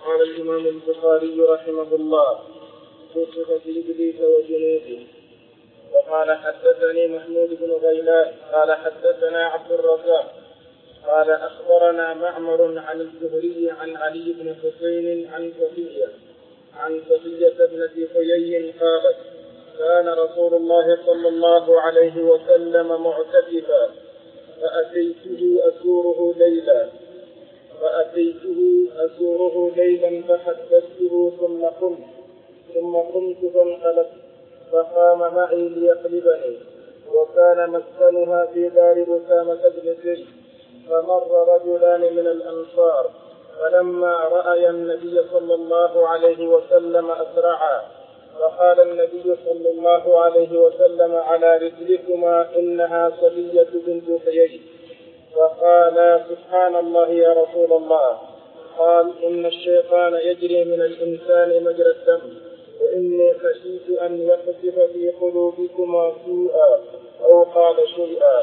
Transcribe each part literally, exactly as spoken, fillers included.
قال الإمام البخاري رحمه الله في صفة إبليس وجنوده. وقال حدثني محمود بن غيلان قال حدثنا عبد الرزاق قال أخبرنا معمر عن الزهري عن علي بن حسين عن صفية عن صفية ابنة حيي قالت كان رسول الله صلى الله عليه وسلم معتكفا فأتيته أزوره ليلا فأتيته أزوره ليلا فحدثته ثم قمت ثم قمت فانقلبت فقام معي ليقلبني وكان مسكنها في دار أسامة بن زيد فمر رجلان من الأنصار فلما رأي النبي صلى الله عليه وسلم أسرعا فقال النبي صلى الله عليه وسلم على رجلكما إنها صفية بنت حيي فقال سبحان الله يا رسول الله. قال إن الشيطان يجري من الإنسان مجرى الدم وإني خشيت أن يقذف في قلوبكما سوءا أو قال شيئا.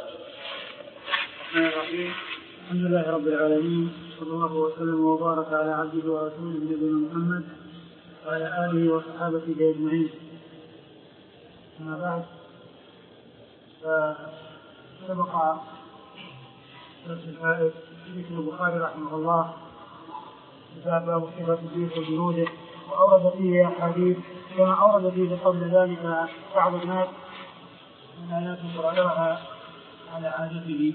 الحمد لله رب العالمين صلى الله وسلم وبارك على عبده ورسوله نبينا محمد وعلى آله وصحابته أجمعين. أما بعد فسبق درس الفائد في البخاري رحمه الله كتاب باب صفة إبليس وجنوده وأورد فيه أحاديث كما أورد فيه قبل ذلك بعض الناس من آيات قرأها على عادته.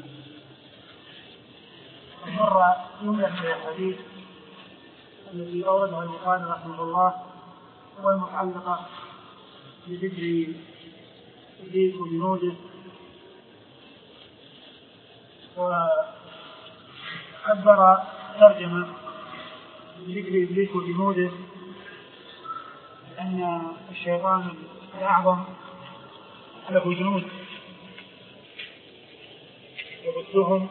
مر جملة من الحديث التي أوردها البخاري رحمه الله والمتعلقة بذكر إبليس وجنوده وعبر ترجمة بذكر إبليس وجنوده أن الشيطان الأعظم له جنود يبثهم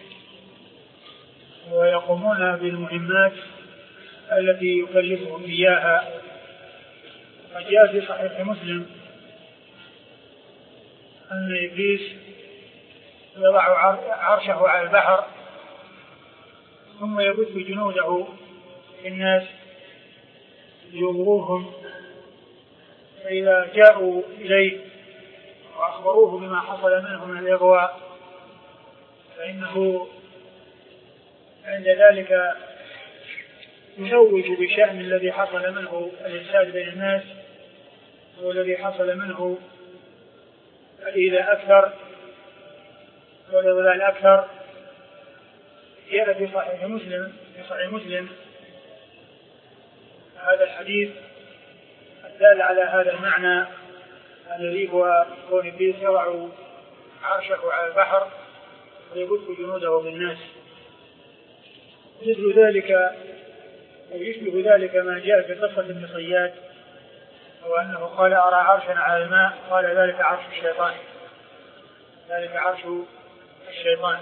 ويقومون بالمهمات التي يكلفهم إياها. فجاء في صحيح مسلم أن إبليس يضع عرشه على البحر ثم يبث جنوده في الناس ليغروهم، فإذا جاءوا إليه وأخبروه بما حصل منه من الإغواء فإنه عند ذلك يزوج بشأن الذي حصل منه الإفساد بين الناس والذي حصل منه الإيذاء أكثر والإضلال أكثر. جاء في صحيح مسلم في صحيح مسلم هذا الحديث الدال على هذا المعنى الذي هو كون إبليس يضع عرشه على البحر ويبث جنوده بالناس. مثل ذلك ويشبه ذلك ما جاء في قصة ابن صياد وأنه قال أرى عرشا على الماء قال ذلك عرش الشيطان ذلك عرش الشيطان.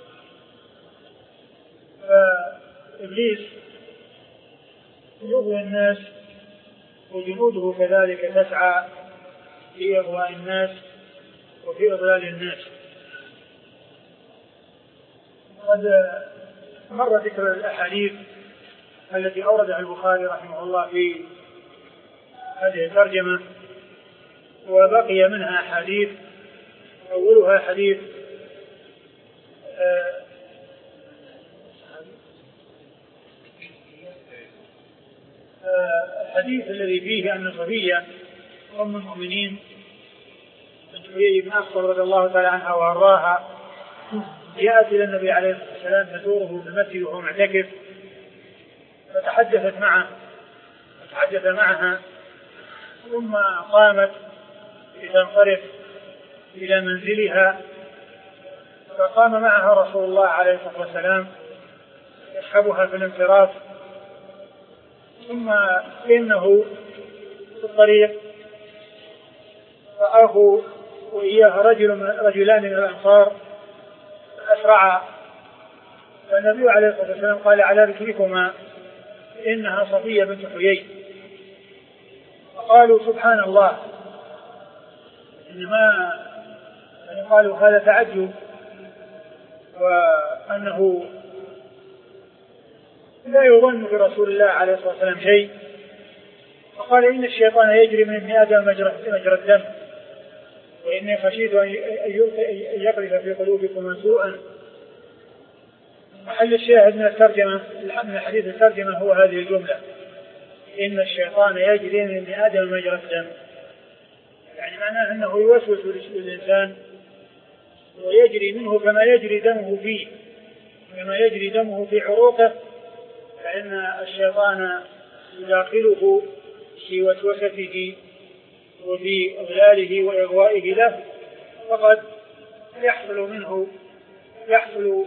فإبليس يغوي الناس وجنوده كذلك تسعى في إغواء الناس وفي إضلال الناس. قد مر ذكر الأحاديث التي أوردها البخاري رحمه الله في هذه الترجمة وبقي منها أحاديث أولها حديث الحديث الذي فيه أن صفية أم المؤمنين بنت حيي بن أخطب رضي الله تعالى عنها وأرضاها جاءت إلى النبي عليه الصلاة والسلام تزوره في المسجد وهو معتكف فتحدثت معه فتحدث معها ثم قامت لتنصرف إلى منزلها فقام معها رسول الله عليه الصلاة والسلام يسحبها في الانصراف. ثم إنه في الطريق رآه وإياه رجل من رجلان من الأنصار فأسرعا فالنبي عليه الصلاة والسلام قال على رجلكما إنها صفية بنت حيي. فقالوا سبحان الله إنما يعني قالوا هذا تعجب وأنه لا يظن برسول الله عليه الصلاة والسلام شيء، فقال إن الشيطان يجري من ابن آدم مجرى الدم، وإني خشيت أن يقذف في قلوبكم سوءا. محل الشاهد من الترجمة من حديث الترجمة هو هذه الجملة: إن الشيطان يجري من ابن آدم مجرى الدم، يعني معناه أنه يوسوس للإنسان ويجري منه كما يجري دمه فيه، كما يجري دمه في عروقه، فإن الشيطان يداخله في وسوسته وفي إضلاله وإغوائه له، فقد يحصل منه يحصل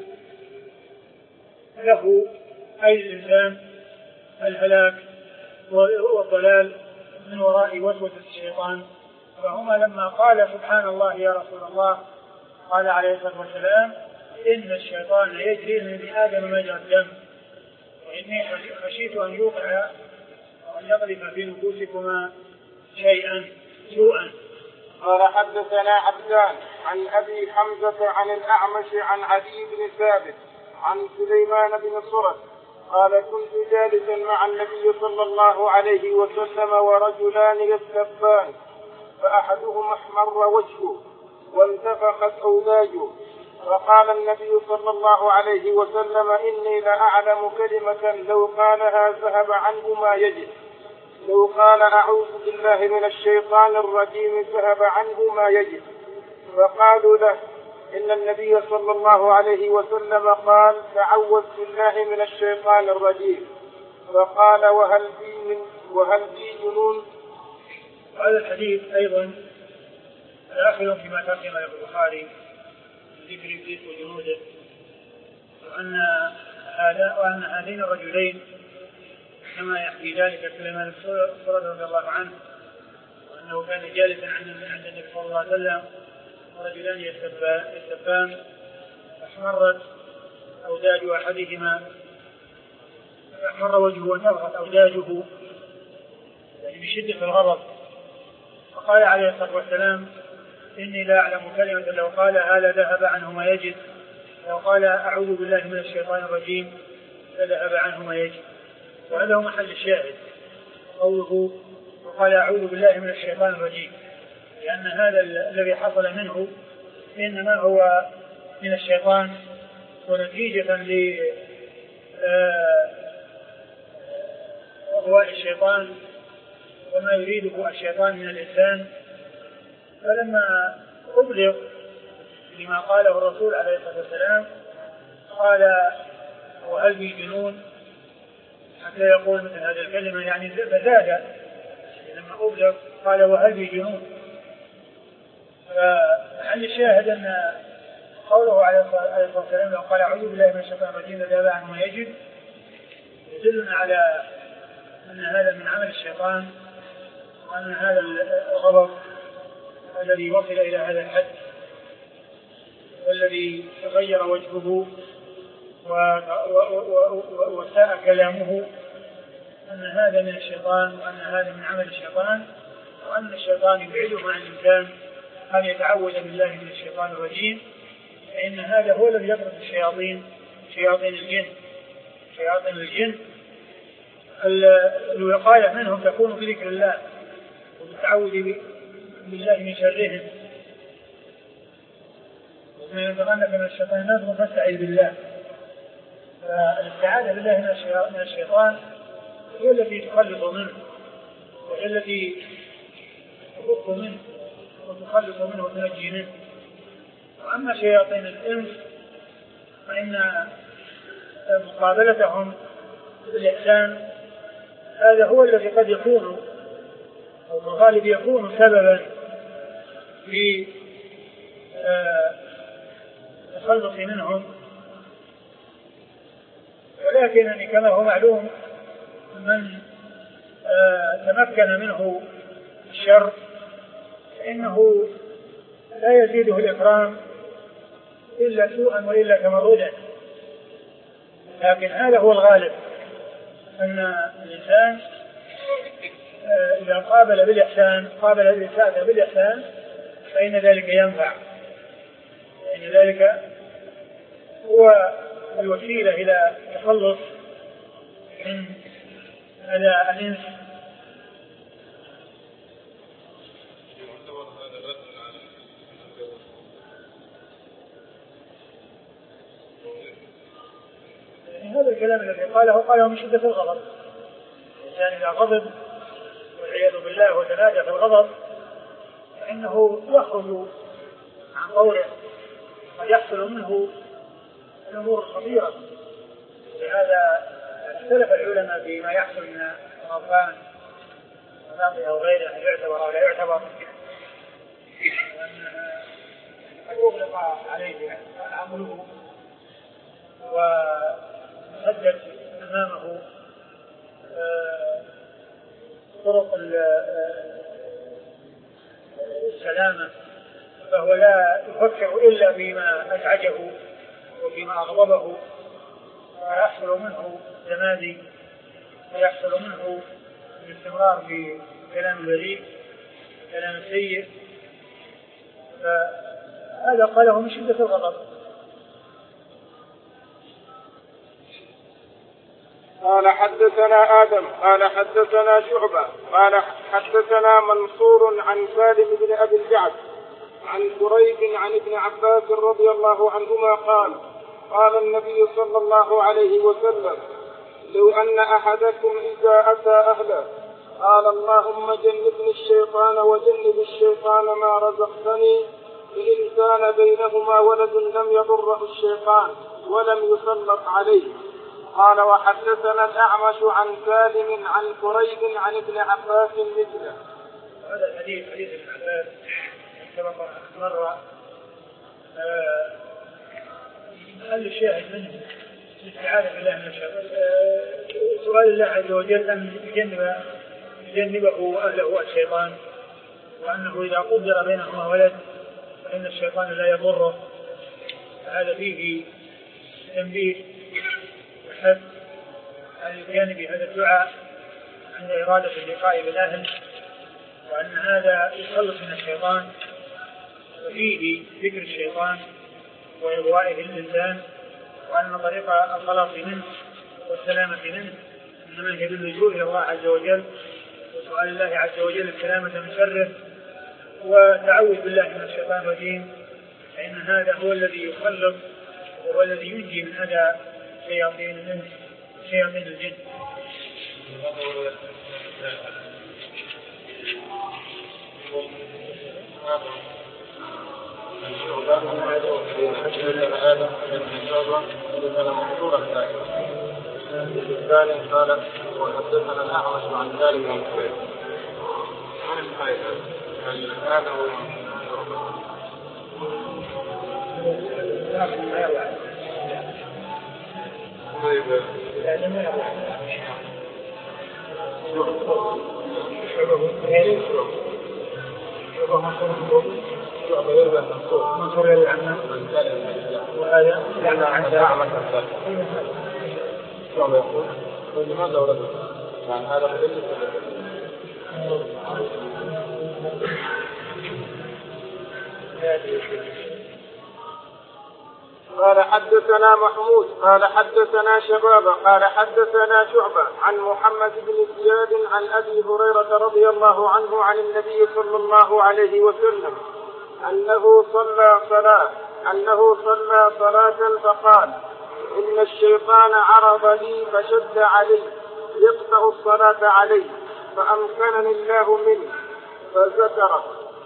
له أي الإنسان الهلاك والضلال من وراء وسوسة الشيطان. فهما لما قال سبحان الله يا رسول الله قال عليه الصلاة والسلام إن الشيطان يجري من ابن آدم مجرى الدم، وإني خشيت أن يوقع وأن يقذف في نفوسكما شيئا سوءا. قال حدثنا عبدان عن أبي حمزة عن الأعمش عن علي بن ثابت عن سليمان بن صرد قال كنت جالسا مع النبي صلى الله عليه وسلم ورجلان يستبان، فأحدهما احمر وجهه وانتفخت أوداجه، فقال النبي صلى الله عليه وسلم إني لأعلم كلمة لو قالها ذهب عنه ما يجد، لو قال أعوذ بالله من الشيطان الرجيم ذهب عنه ما يجد. فقالوا له إن النبي صلى الله عليه وسلم قال تعوذ بالله من الشيطان الرجيم، فقال وهل بي من وهل بي جنون. هذا الحديث أيضا داخل فيما ترجم البخاري من ذكر إبليس وجنوده، وأن هذا وأن هذين الرجلين كما يحكي ذلك سليمان بن صرد رضي الله عنه، وأنه كان جالسا عند النبي صلى الله عليه وسلم ورجلان يستبان، فاحمرت أوداج أحدهما، احمر وجهه وانتفخت أوداجه يعني بشدة الغضب، فقال عليه الصلاة والسلام إني لا أعلم كلمة لو قال هذا ذهب عنه ما يجد، لو قال أعوذ بالله من الشيطان الرجيم فذهب عنه ما يجد. وهذا هو محل الشاهد قوله وقال أعوذ بالله من الشيطان الرجيم، لأن هذا الذي حصل منه إنما هو من الشيطان ونتيجة لأغواء الشيطان وما يريده الشيطان من الإنسان. فلما أبلغ لما قاله الرسول عليه الصلاة والسلام قال وهل بي جنون، حتى يقول مثل هذه الكلمة يعني فزاد. لما أبلغ قال وهل بي جنون. فهل الشاهد أن قوله عليه الصلاة والسلام قال أعوذ بالله من الشيطان الرجيم ذهب عنه ما يجد يدلنا على أن هذا من عمل الشيطان، وأن هذا الغضب الذي وصل إلى هذا الحد والذي تغير وجهه وساء كلامه أن هذا من الشيطان، وأن هذا من عمل الشيطان، وأن الشيطان يبعده عن الإنسان أن يتعوذ بالله من الشيطان الرجيم، فإن هذا هو الذي يطرد الشياطين شياطين الجن شياطين الجن الوقاية منهم تكون بذكر الله والتعوذ بالله من شرهم. ومن يتغنى من الشيطان نزغ فاستعذ بالله. فالاستعاذة بالله من الشيطان هي التي تخلص منه وهي التي تفك منه وتخلص منه وتنجي منه. وأما شياطين الإنس فإن مقابلتهم بالإحسان هذا هو الذي قد يكون أو الغالب يكون سببا في التخلص منهم. ولكن كما هو معلوم من تمكن منه الشر فإنه لا يزيده الإكرام إلا سوءا وإلا تمردا. لكن هذا هو الغالب، أن الإنسان إذا قابل بالإحسان قابل الإساءة بالإحسان فإن ذلك ينفع، فإن ذلك هو الوسيلة إلى التخلص من أذى الإنس. هذا الكلام الذي قاله قاله من شدة الغضب. الإنسان إذا غضب والعياذ بالله وتناجى في الغضب فإنه يخرج عن قوله قد يحصل منه الأمور الخطيرة. لهذا اختلف العلماء فيما يحصل من الغضبان أو غيره هل يعتبر أو لا يعتبر، قد أغلق عليه عمله وسدت أمامه طرق السلامة، فهو لا يفكر إلا فيما أزعجه وفيما أغضبه، ويحصل منه تمادي ويحصل منه الاستمرار في كلام البذيء كلام السيء. فهذا قاله من شدة الغضب. قال حدثنا آدم قال حدثنا شعبة قال حدثنا منصور عن سالم بن أبي الجعد عن قريب عن ابن عباس رضي الله عنهما قال قال النبي صلى الله عليه وسلم لو أن أحدكم إذا أتى أهله قال اللهم جنبني الشيطان وجنب الشيطان ما رزقتني فإن كان بينهما ولد لم يضره الشيطان ولم يسلط عليه. قال وحدثنا الأعمش عن سالم عن قريب عن ابن عباس مثله. هذا الحديث حديث ابن عباس سبق مرة. هل الشاهد منه الاستعاذة بالله من الشر، سؤال الله عز وجل أن يجنب يجنبه وأهله الشيطان، وأنه إذا قدر بينهما ولد فإن الشيطان لا يضره. هذا فيه تنبيه وحث على الاتيان بهذا الدعاء عند إرادة اللقاء بالأهل، وأن هذا يخلص من الشيطان، وفيه ذكر الشيطان وإغوائه الإنسان، وأن طريق الخلاص منه والسلامة منه إنما هي باللجوء إلى الله عز وجل وسؤال الله عز وجل السلامة من شره وتعوذ بالله من الشيطان الرجيم، فإن هذا هو الذي يخلص وهو الذي ينجي من أذى شياطين الإنس شياطين الجن. الثاني قال وحدثنا الأعمش عن ذلك عن قريب عن الحائط هل هذا هو طيب منصور يلي عنه وهذا يعني عن أعمش عن ذلك شو يقول لماذا ورد يعني هذا مدلس قال حدثنا محمود قال حدثنا شباب قال حدثنا شعبة عن محمد بن زياد عن أبي هريرة رضي الله عنه عن النبي صلى الله عليه وسلم أنه صلى صلاة أنه صلى صلاة فقال إن الشيطان عرض لي فشد علي يقطع الصلاة علي فأمكنني الله منه فذكره.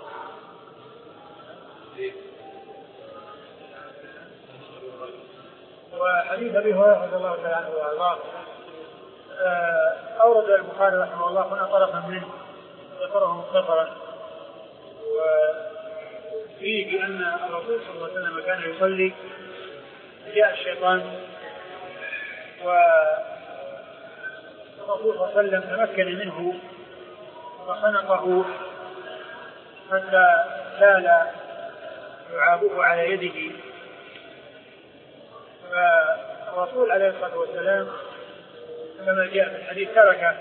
وحديث أبي هريرة رضي الله تعالى عنه وأرضاه أورد البخاري رحمه الله هنا طرفا منه ذكره مختصرا، وفيه بأن الرسول صلى الله عليه وسلم كان يصلي جاء الشيطان والرسول صلى الله عليه وسلم تمكن منه وخنقه حتى زال لعابه على يده. فالرسول عليه الصلاة والسلام كما جاء في الحديث تركه،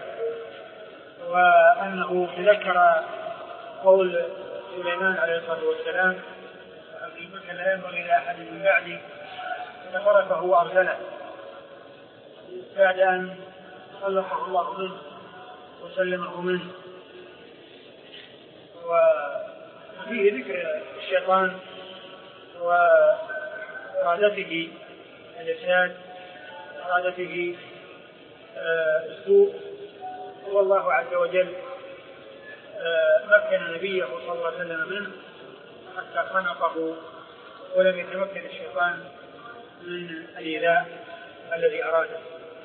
وأنه تذكر قول سليمان عليه الصلاة والسلام في مكة لا ينبغي إلى أحد من بعدي فتركه وأرسله بعد أن خلقه الله منه وسلمه منه. وفيه ذكر الشيطان وإرادته الإفساد وإرادته السوء. والله عز وجل مكن نبيه صلى الله عليه وسلم منه حتى خنقه، ولم يتمكن الشيطان من الإيذاء الذي أراده.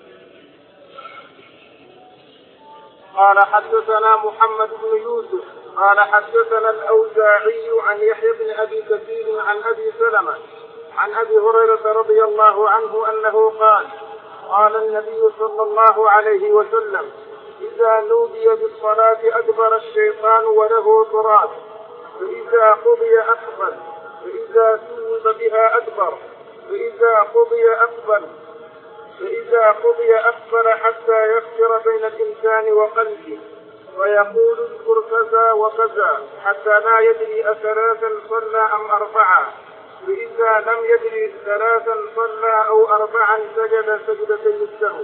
قال حدثنا محمد بن يوسف قال حدثنا الأوزاعي عن يحيى بن أبي كثير عن أبي سلمة عن أبي هريرة رضي الله عنه أنه قال قال النبي صلى الله عليه وسلم إذا نودي بالصلاة أدبر الشيطان وله تراب، فإذا قضي أقبل، فإذا ثوب بها أدبر، فإذا قضي أقبل فإذا قضي أقبل حتى يخسر بين الإنسان وقلبه ويقول اذكر كذا وكذا حتى لا يدري أثلاثا صلى أم أربعا، فإذا لم يدري ثلاثا صلى أو أربعا سجد سجدتي السهو.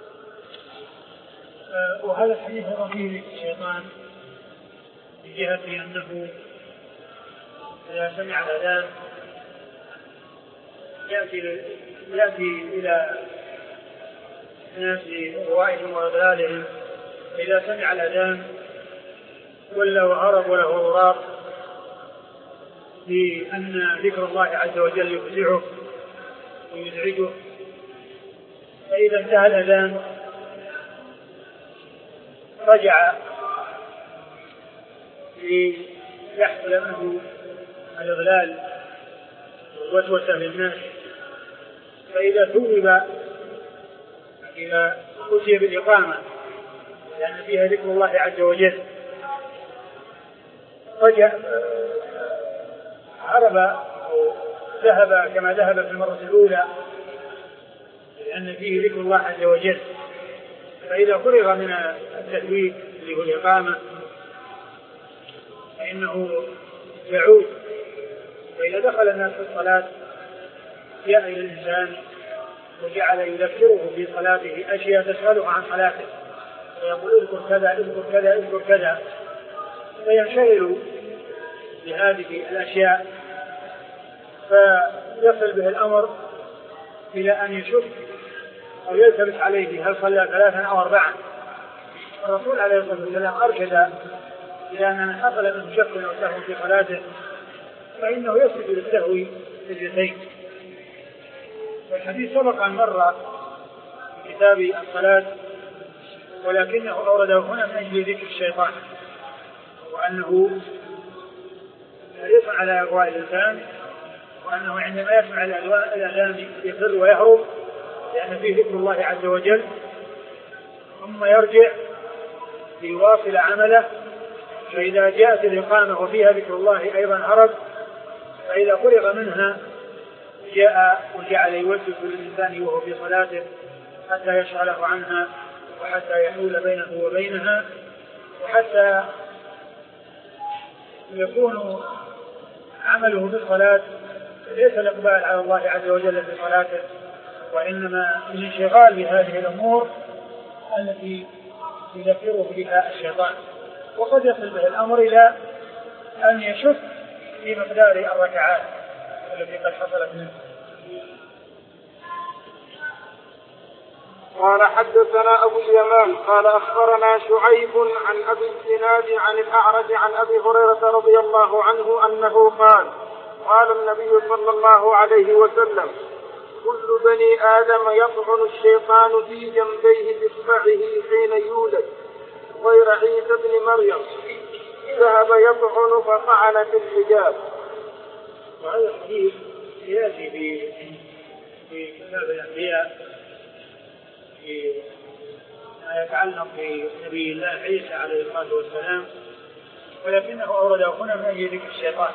وهذا الحديث فيه الشيطان بجهة أنه إذا سمع الأذان يأتي, يأتي إلى الناس بأهوائهم وأضلالهم. إذا سمع الأذان ولا وهرب وله غراب لأن ذكر الله عز وجل يفزعه ويزعجه، فإذا انتهى الأذان رجع ليحصل منه الإضلال والوسوسة للناس. فإذا ثوب إذا أتي بالإقامة لأن فيها ذكر الله عز وجل رجع عرب أو ذهب كما ذهب في المرة الأولى لأن فيه ذكر الله عز وجل. فإذا فرغ من التثويب اللي هو الإقامة فإنه يعود. فإذا دخل الناس في الصلاة جاء إلى الإنسان وجعل يذكره في صلاته أشياء تسأله عن صلاته ويقول اذكر كذا اذكر كذا اذكر كذا، فينشغل بهذه الأشياء فيصل به الأمر إلى أن يشك أو يلتبس عليه هل صلى ثلاثا أو أربعا. الرسول عليه الصلاة والسلام أرشد إلى أن من حصل منه شك أو سهو في صلاته فإنه يسجد للسهو سجدتين. والحديث سبق أن مر في كتاب الصلاة ولكنه أورده هنا من أجل ذكر الشيطان وأنه حريص على أغواء الإنسان وأنه عندما يسمع الأذان يفر ويهرب لأن فيه ذكر الله عز وجل، ثم يرجع ليواصل عمله. فإذا جاءت الإقامة وفيها ذكر الله أيضا هرب، فإذا فرغ منها جاء وجعل يوسوس للإنسان وهو في صلاته حتى يشغله عنها وحتى يحول بينه وبينها وحتى يكون عمله في الصلاة ليس الإقبال على الله عز وجل في صلاته وإنما الانشغال بهذه الأمور التي يذكره بها الشيطان. وقد يصل به الأمر إلى أن يشك في مقدار الركعات التي قد حصلت منه. قال حدثنا أبو اليمان قال أخبرنا شعيب عن أبي الزناد عن الأعرج عن أبي هريرة رضي الله عنه أنه قال قال النبي صلى الله عليه وسلم كل بني آدم يطعن الشيطان في جنبيه بإصبعه حين يولد غير عيسى بن مريم ذهب يطعن فطعن في الحجاب. وهذا الحديث يأتي في في كتاب الأنبياء في ما يتعلق بنبي الله عيسى عليه الصلاة والسلام، ولكنه أورده هنا من أجل ذكر الشيطان،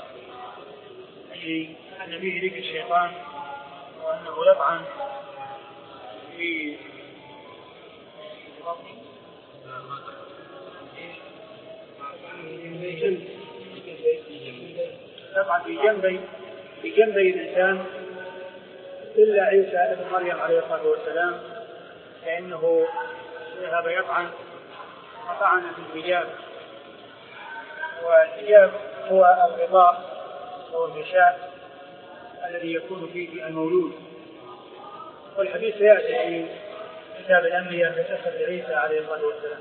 أجل أن فيه ذكر الشيطان وأنه يطعن في يطعن في جنبي في جنبي الإنسان إلا عيسى ابن مريم عليه الصلاة والسلام، فإنه ذهب يطعن فطعن في الحجاب، والحجاب هو الغطاء أو الغشاء الذي يكون فيه المولود، والحديث يأتي في كتاب الأنبياء في قصة عيسى عليه الصلاة والسلام.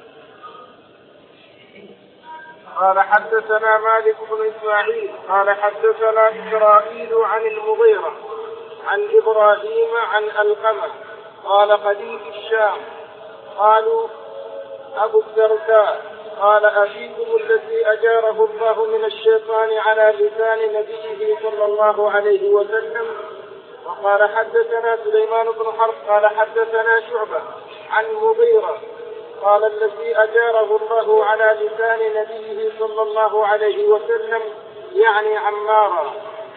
قال حدثنا مالك بن إسماعيل قال حدثنا إسرائيل عن المغيرة عن إبراهيم عن القمة قال قديم الشام قالوا أبو الدرداء قال أبيكم الذي أجاره الله من الشيطان على لسان نبيه صلى الله عليه وسلم. وقال حدثنا سليمان بن حرب قال حدثنا شعبة عن مغيرة قال الذي أجاره الله على لسان نبيه صلى الله عليه وسلم يعني عمارا.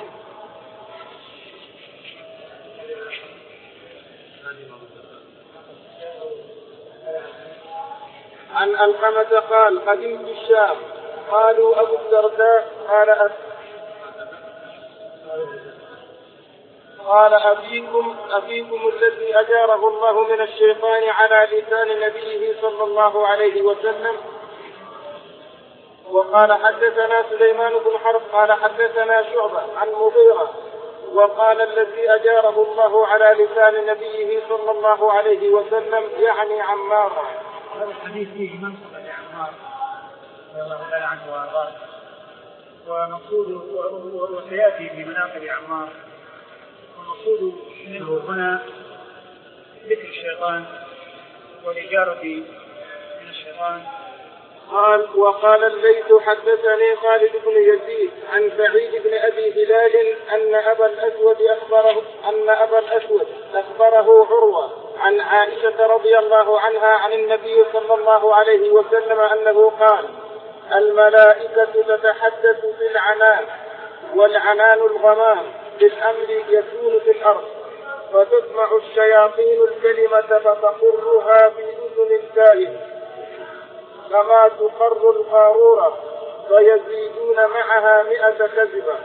عن القمة قال قدمت الشام قالوا أبو الدرداء قال أب... قال أبيكم أبيكم الذي أجاره الله من الشيطان على لسان نبيه صلى الله عليه وسلم. وقال حدثنا سليمان بن حرب قال حدثنا شعبة عن مغيرة وقال الذي أجاره الله على لسان نبيه صلى الله عليه وسلم يعني عمارا. هذا الحديث فيه منصب لعمار رضي الله تعالى عنه وارضاه، ومقصود وسياتي في مناقب عمار، والمقصود منه هنا ذكر الشيطان والإجارة من الشيطان. قال وقال الليث حدثني خالد بن يزيد عن سعيد بن أبي هلال أن أبا الأسود أخبره أن أبا الأسود أخبره عروة عن عائشة رضي الله عنها عن النبي صلى الله عليه وسلم أنه قال الملائكة تتحدث في العنان والعنان الغمام بالأمر يكون في الأرض فتسمع الشياطين الكلمة فتقرها في أذن الكائن كما تقر القارورة فيزيدون معها مئة كذبة.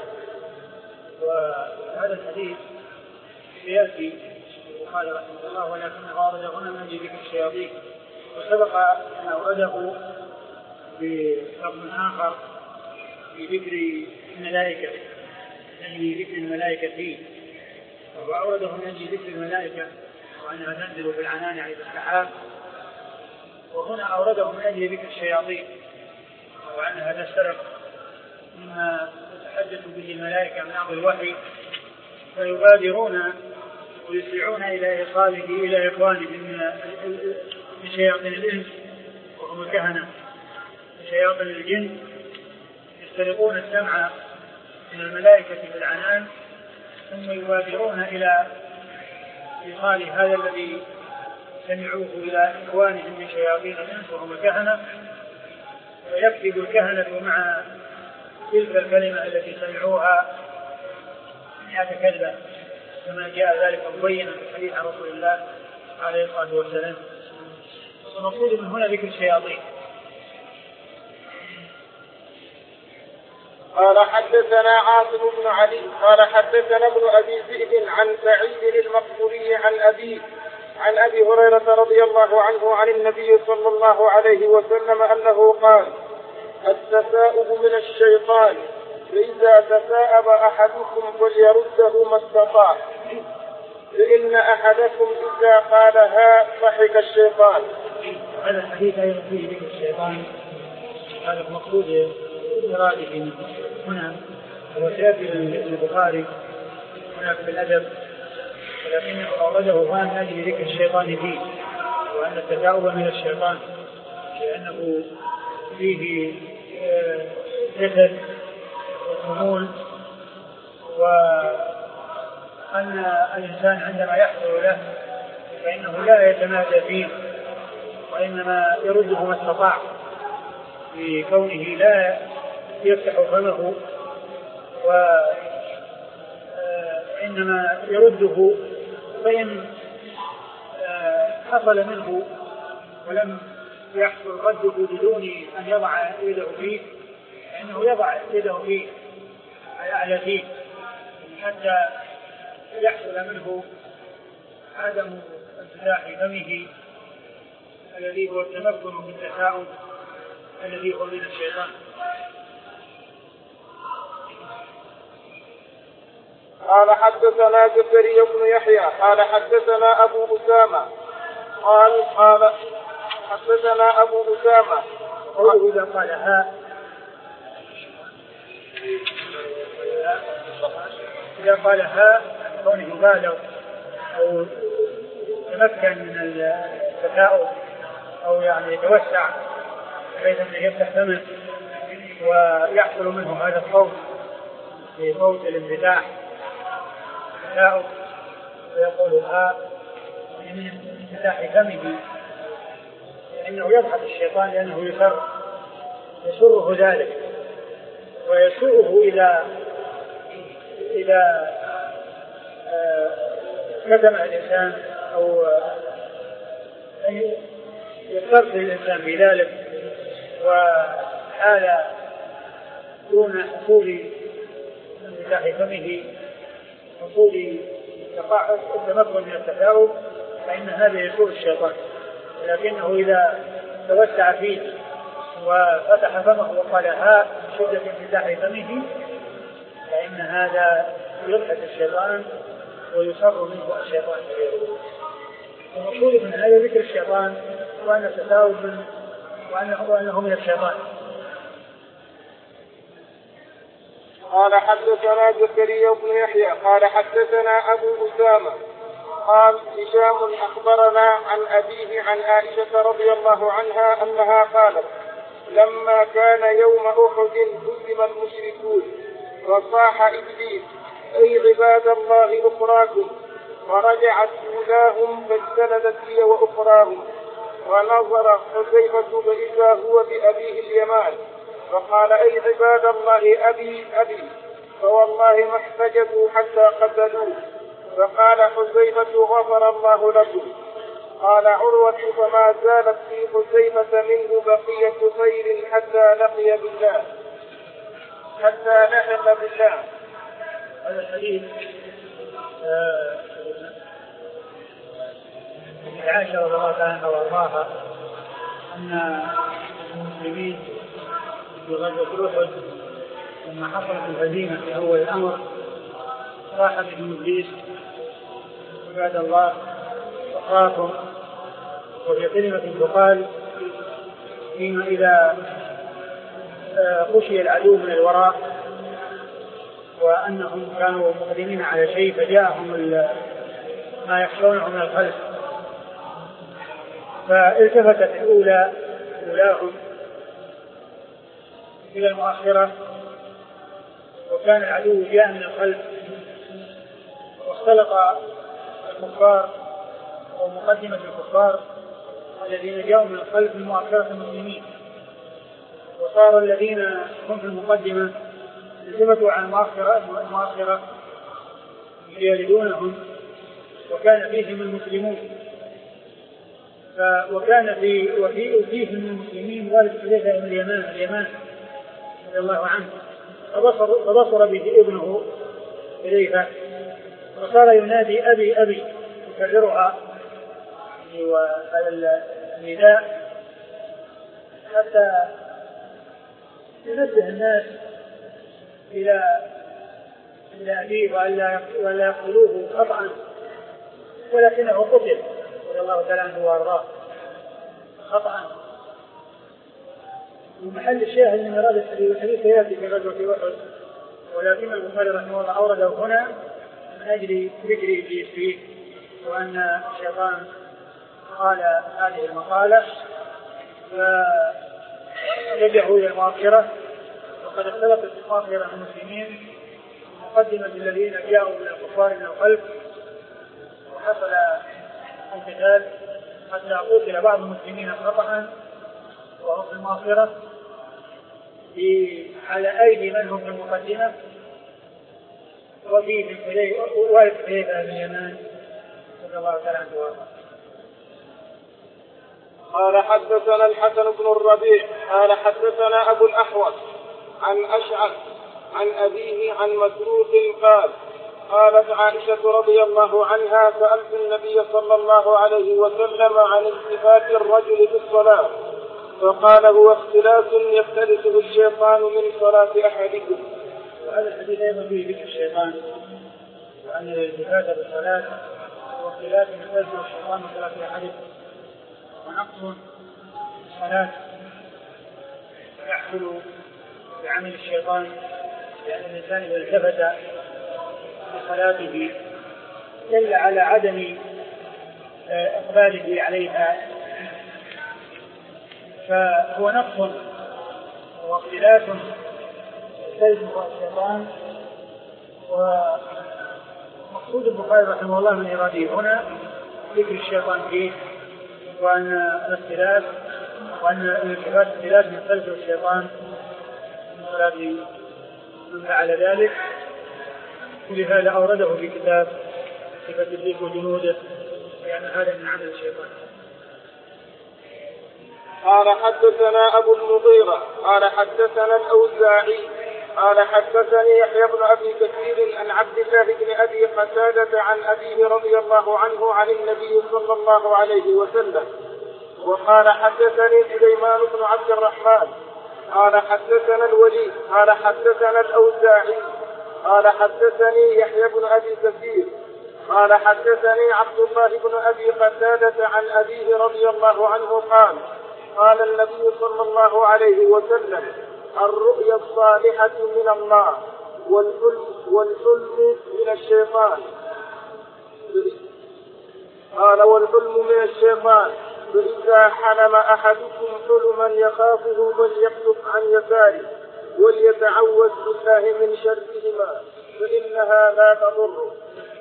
وهذا الحديث يأتي قال رحمه الله ولكن غارد هنا من ذكر الشياطين، وسبق أن أورده بلفظ آخر في ذكر الملائكة يعني ذكر الملائكة فيه، وأورده من ذكر الملائكة وأنها تنزل في العنان عند السحاب، وهنا أورده من أجل ذكر الشياطين وأنها تسترق مما تتحدث به الملائكة من أمر الوحي، فيبادرون ويسرعون إلى إيصاله إلى إخوانهم من شياطين الإنس وهم الكهنة، شياطين الجن يسترقون السمع من الملائكة في العنان ثم يبادرون إلى إيصال هذا الذي سمعوه إلى إخوانهم من شياطين الإنس وهم الكهنة، ويكذب الكهنة مع تلك الكلمة التي سمعوها مئة كذبة كما جاء ذلك مبينا في الحديث عن رسول الله عليه الصلاة والسلام. ونقول من هنا ذكر الشياطين. قال حدثنا عاصم بن علي قال حدثنا ابن أبي ذئب عن سعيد المقبوري عن أبيه عن أبي هريرة رضي الله عنه عن النبي صلى الله عليه وسلم أنه قال التثاؤب من الشيطان فإذا تثاءب أحدكم فليرده ما استطاع فإن أحدكم إذا قالها ضحك الشيطان. هذا الحديث أيضا فيه ذكر الشيطان، هذا المقصود إراده هنا وسيأتي البخاري هناك في الأدب، ولكنه أورده هنا من أجل ذكر الشيطان فيه، وأن التثاؤب من الشيطان لأنه فيه جسد وخمول، وأن الإنسان عندما يحصل له فإنه لا يتمادى فيه وإنما يرده ما استطاع في كونه لا يفتح فمه، وإنما يرده فإن حصل منه ولم يحصل رده بدون أن يضع يده فيه فإنه يضع يده فيه ويعلى فيه حتى يحصل منه عدم انفتاح فمه الذي هو التمكن في التشاؤم الذي هو من الشيطان. قال حدثنا زكريا بن يحيى قال حدثنا أبو أسامة قال قال حدثنا أبو أسامة قوله إذا قال ها إذا قال ها كونه بالغ أو تمكن من التفاؤل أو يعني يتوسع بحيث أنه يفتح فمه ويحصل منه هذا الصوت في صوت الانفتاح التفاؤل ويقول ها من انفتاح فمه لأنه يضحك الشيطان لأنه يسر يسره ذلك ويسوءه إلى إلى كتم الإنسان أو يسترسل الإنسان في ذلك وحال دون حصول انفتاح فمه حصول التمكن من التفاؤل فإن هذا يسوء الشيطان. لكنه إذا توسع فيه وفتح فمه وقال ها شدة انفتاح فمه فإن هذا يضحك الشيطان ويسر منه الشيطان. المقصود من هذا ذكر الشيطان وأن التساؤل من وأنه من الشيطان. قال حدثنا زكريا بن يحيى قال حدثنا أبو أسامة قال هشام أخبرنا عن أبيه عن عائشة رضي الله عنها أنها قالت لما كان يوم أحد هزم المشركون وصاح إبليس أي عباد الله أخراكم ورجعت أولاهم فاجتلدت هي وأخراهم ونظر حذيفة فإذا هو بأبيه اليمان فقال أي عباد الله أبي أبي فوالله ما احتجبوا حتى قتلوه فقال حذيفة غفر الله لكم. قال عروة فما زالت في حذيفة منه بقية خير حتى لقي بالله حتى لحق بالله. هذا الحديث عائشة رضي الله عنها وارضاها أن المسلمين في غزوة أحد لما حصلت الهزيمة في أول الأمر راح بهم إبليس عباد الله أخراكم وهي كلمة تقال فيما إذا خشي العدو من الوراء وأنهم كانوا مقدمين على شيء فجاءهم ما يخشونه من الخلف فالتفتت الأولى أولاهم إلى المؤخرة وكان العدو جاء من الخلف واختلط الكفار ومقدمة الكفار الذين جاءوا من الخلف من مؤخرة المسلمين وصار الذين هم في المقدمة التفتوا على المؤخرة المؤخرة يجلدونهم وكان فيهم المسلمون وكان في وفي فيهم المسلمين والد حذيفة بن اليمان اليمان رضي الله عنه فبصر, فبصر به ابنه حذيفة وصار ينادي أبي أبي يكررها وعلى النداء حتى ينبه الناس إلى إلى أبيه ولا يقتلوه قطعا ولكنه قتل رضي الله تعالى عنه وارضاه خطأ. ومحل الشاهد من إرادة الحديث يأتي في غزوة أحد ولكن البخاري رحمه الله أورده هنا من أجل ذكر إبليس فيه وأن الشيطان قال هذه المقالة فرجعوا إلى المؤخرة وقد اختلطت المؤخرة المسلمين مقدمة الذين جاءوا من الكفار من الخلف وحصل القتال حتى قتل بعض المسلمين خطأ وهم في المؤخرة على أيدي من هم في المقدمة وفيه والد حذيفة بن اليمان رضي الله تعالى عنه وارضاه. قال حدثنا الحسن بن الربيع قال حدثنا أبو الأحوص عن أشعث عن أبيه عن مسروق قال قالت عائشة رضي الله عنها: سألت النبي صلى الله عليه وسلم عن التفات الرجل في الصلاة فقال: هو اختلاس يختلسه الشيطان من صلاة أحدكم. وهذا الحديث أيضا فيه ذكر الشيطان وأن الالتفات بالصلاة هو اختلاس يختلسه الشيطان من صلاة أحدكم، ونقص الصلاة يحصل بعمل الشيطان، لأن الإنسان إذا التفت بصلاته دل على عدم إقباله عليها، فهو نقص واختلاف يختلسه الشيطان. ومقصود البخاري رحمه الله من إراده هنا ذكر الشيطان فيه، وأن الاختلاف وأن الالتفات اختلاف يختلسه الشيطان من صلاته من فعل ذلك، ولهذا أورده في كتاب صفة الذكر وجنوده، لأن هذا من عمل الشيطان. قال حدثنا أبو المغيرة قال حدثنا الأوزاعي قال حدثني يحيى بن أبي كثير عن عبد الله بن أبي قتادة عن أبيه رضي الله عنه عن النبي صلى الله عليه وسلم. وقال حدثني سليمان بن عبد الرحمن قال حدثنا الوليد قال حدثنا الأوزاعي قال حدثني يحيى بن أبي كثير قال حدثني عبد الله بن أبي قتادة عن أبيه رضي الله عنه قال: قال النبي صلى الله عليه وسلم: الرؤيا الصالحة من الله والحلم, والحلم من الشيطان. قال: والحلم من الشيطان، فإذا حلم أحدكم حلما يخافه فليكتب عن يساره وليتعوذ بالله من شرهما فإنها لا تضره.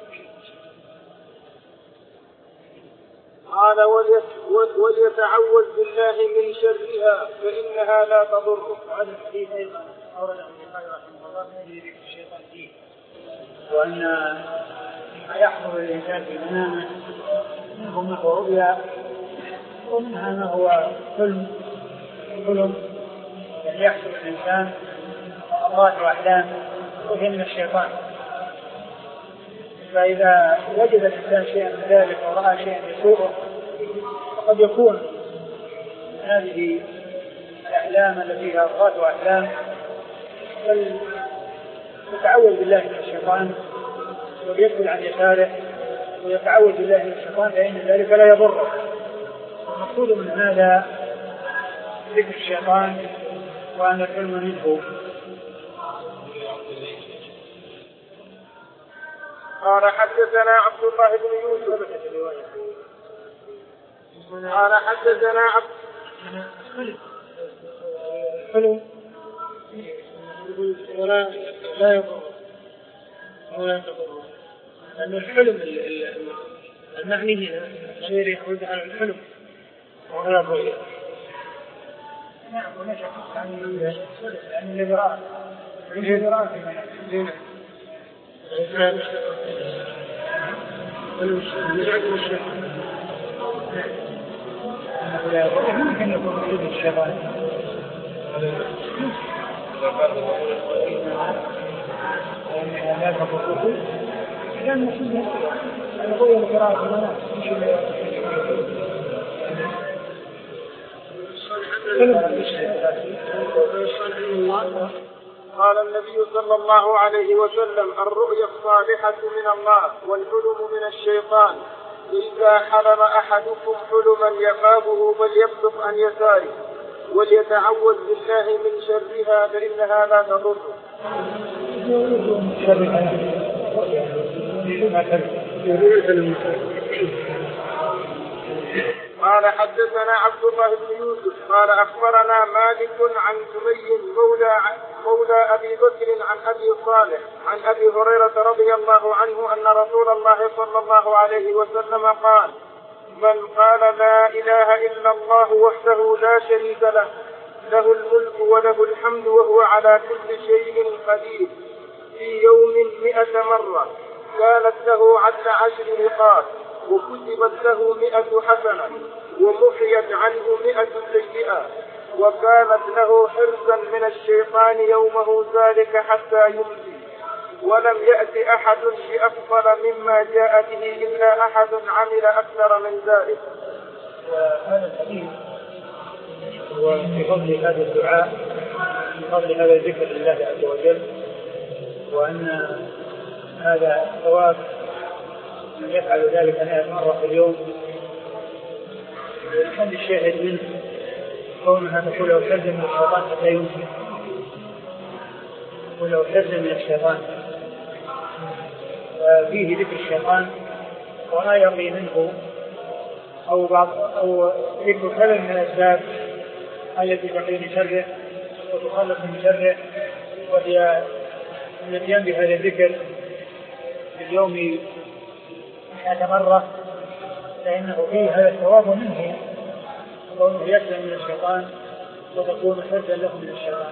قال: وليتعوذ بالله من شرها فإنها لا تضره. هذا الحديث أيضا أورده البخاري رحمه الله من ذكر الشيطان فيه، وأن ما يحضر الإنسان في منامه منه ما هو رؤيا ومنها ما هو حلم حلم يعني يحصل الإنسان أضغاث وأحلام وهي من الشيطان. فإذا وجد الإنسان شيئا من ذلك ورأى شيئا يسوءه فقد يكون هذه الأحلام التي فيها أضغاث وأحلام، فليتعوذ بالله من الشيطان ويكفل عن يساره ويتعوذ بالله من الشيطان فإن ذلك لا يضره. المقصود من هذا ذكر الشيطان وأن الحلم منه. قال حدثنا عبد الله بن يوسف قال حدثنا عبد الحلم ولا لا يضر ولا يضر، لأن الحلم المعني هنا غير يخرج على الحلم ولا الرؤيا. نعم ونشأ عن عن الإدراك الإدراك هنا يمكن يكون وجود الشيطان لا تفضل كان مسلم الرؤيا القراءة المنام قال النبي صلى الله عليه وسلم: الرؤيا الصالحة من الله والحلم من الشيطان، إذا حلم أحدكم حلما يخافه فليبصق عن يساره وليتعوذ بالله من شرها فإنها لا تضره. قال حدثنا عبد الله بن يوسف قال أخبرنا مالك عن سمي مولى مولى أبي بكر عن أبي صالح عن أبي هريرة رضي الله عنه أن رسول الله صلى الله عليه وسلم قال: من قال لا إله إلا الله وحده لا شريك له له الملك وله الحمد وهو على كل شيء قدير في يوم مئة مرة كانت له عدل عشر نقاط وكتبت له مئة حسنة ومحيت عنه مئة سيئة وكانت له حرزا من الشيطان يومه ذلك حتى يمسي ولم يأت أحد بأفضل مما جاء به إلا أحد عمل أكثر من ذلك. وهذا الحديث هو في فضل هذا الدعاء، في فضل هذا الذكر لله عز وجل، وأن هذا ثواب من يفعل ذلك مئة مرة في اليوم. ويحل الشاهد منه كونها تقول له حرز من الشيطان حتى يمسك، تقول له حرز من الشيطان، وفيه ذكر الشيطان وما يرضي منه أو بعض أو ذكر كلمة من الأسباب التي تقي من شره وتخلص من شره، وهي الاتيان بهذا الذكر في اليوم مئة مرة، فإنه فيه هذا الثواب منه كونه يسلم من الشيطان وتكون حرزا له من الشيطان.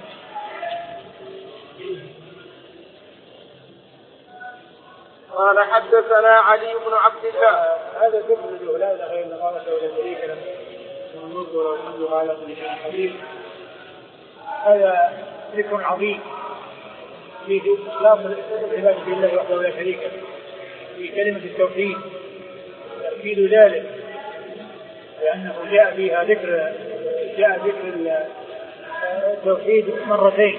قال حدثنا علي بن عبد الله. هذا الذكر الذي لا اله الا الله وحده لا شريك له له الملك وله الحمد وهو على كل شيء قدير، هذا ذكر عظيم في إخلاص العبادة لله وحده لا شريك له، في كلمة التوحيد تأكيد ذلك، لأنه جاء فيها ذكر جاء ذكر التوحيد مرتين